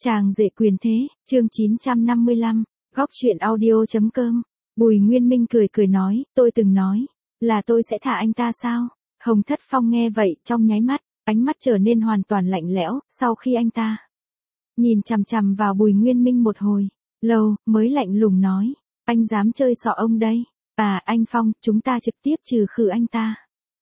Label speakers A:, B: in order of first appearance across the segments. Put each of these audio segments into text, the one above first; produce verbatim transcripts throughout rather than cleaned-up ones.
A: Chàng rể quyền thế, chương chín trăm năm mươi lăm, góc truyện audio.com. Bùi Nguyên Minh cười cười nói, tôi từng nói, là tôi sẽ thả anh ta sao? Hồng Thất Phong nghe vậy, trong nháy mắt, ánh mắt trở nên hoàn toàn lạnh lẽo, sau khi anh ta nhìn chằm chằm vào Bùi Nguyên Minh một hồi, lâu, mới lạnh lùng nói, anh dám chơi xỏ ông đây? À, anh Phong, chúng ta trực tiếp trừ khử anh ta.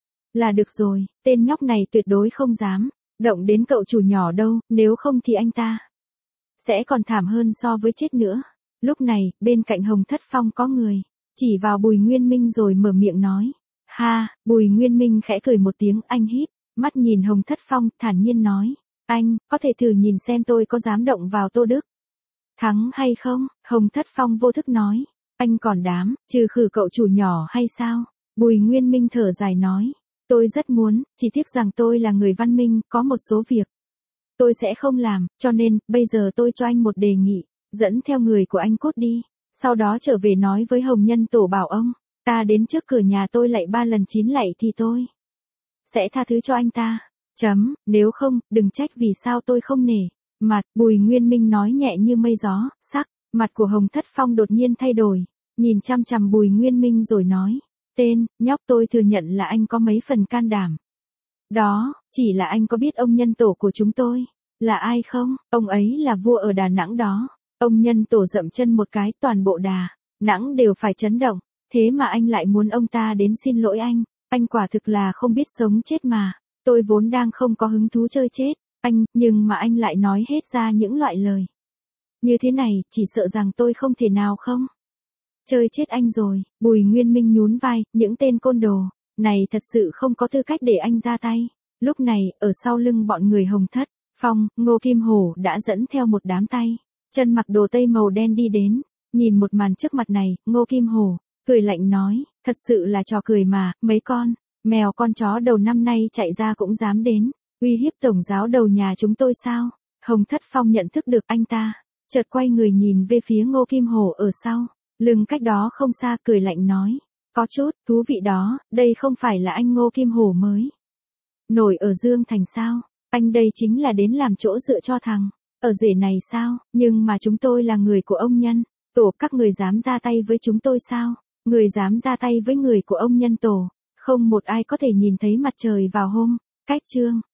A: Là được rồi, tên nhóc này tuyệt đối không dám động đến cậu chủ nhỏ đâu, nếu không thì anh ta sẽ còn thảm hơn so với chết nữa. Lúc này, bên cạnh Hồng Thất Phong có người chỉ vào Bùi Nguyên Minh rồi mở miệng nói. Ha, Bùi Nguyên Minh khẽ cười một tiếng, anh híp mắt nhìn Hồng Thất Phong, thản nhiên nói, anh, có thể thử nhìn xem tôi có dám động vào Tô Đức Thắng hay không? Hồng Thất Phong vô thức nói, anh còn dám trừ khử cậu chủ nhỏ hay sao? Bùi Nguyên Minh thở dài nói, tôi rất muốn, chỉ tiếc rằng tôi là người văn minh, có một số việc tôi sẽ không làm, cho nên, bây giờ tôi cho anh một đề nghị, dẫn theo người của anh cốt đi, sau đó trở về nói với Hồng Nhân Tổ bảo ông, ta đến trước cửa nhà tôi lạy ba lần chín lạy thì tôi sẽ tha thứ cho anh ta. Chấm, nếu không, đừng trách vì sao tôi không nể mặt. Bùi Nguyên Minh nói nhẹ như mây gió, sắc mặt của Hồng Thất Phong đột nhiên thay đổi, nhìn chăm chằm Bùi Nguyên Minh rồi nói, tên nhóc, tôi thừa nhận là anh có mấy phần can đảm. Đó, chỉ là anh có biết ông Nhân Tổ của chúng tôi là ai không? Ông ấy là vua ở Đà Nẵng đó. Ông Nhân Tổ dậm chân một cái, toàn bộ Đà Nẵng đều phải chấn động, thế mà anh lại muốn ông ta đến xin lỗi anh, anh quả thực là không biết sống chết mà. Tôi vốn đang không có hứng thú chơi chết, anh, nhưng mà anh lại nói hết ra những loại lời như thế này, chỉ sợ rằng tôi không thể nào không chơi chết anh rồi. Bùi Nguyên Minh nhún vai, những tên côn đồ này thật sự không có tư cách để anh ra tay. Lúc này, ở sau lưng bọn người Hồng Thất Phong, Ngô Kim Hổ đã dẫn theo một đám tay chân mặc đồ tây màu đen đi đến. Nhìn một màn trước mặt này, Ngô Kim Hổ cười lạnh nói, thật sự là trò cười mà, mấy con mèo con chó đầu năm nay chạy ra cũng dám đến uy hiếp tổng giáo đầu nhà chúng tôi sao? Hồng Thất Phong nhận thức được anh ta, chợt quay người nhìn về phía Ngô Kim Hổ ở sau lưng cách đó không xa, cười lạnh nói, có chút thú vị đó, đây không phải là anh Ngô Kim Hổ mới nổi ở Dương Thành sao? Anh đây chính là đến làm chỗ dựa cho thằng ở rể này sao? Nhưng mà chúng tôi là người của ông Nhân Tổ, các người dám ra tay với chúng tôi sao? Người dám ra tay với người của ông Nhân Tổ, không một ai có thể nhìn thấy mặt trời vào hôm cách trương.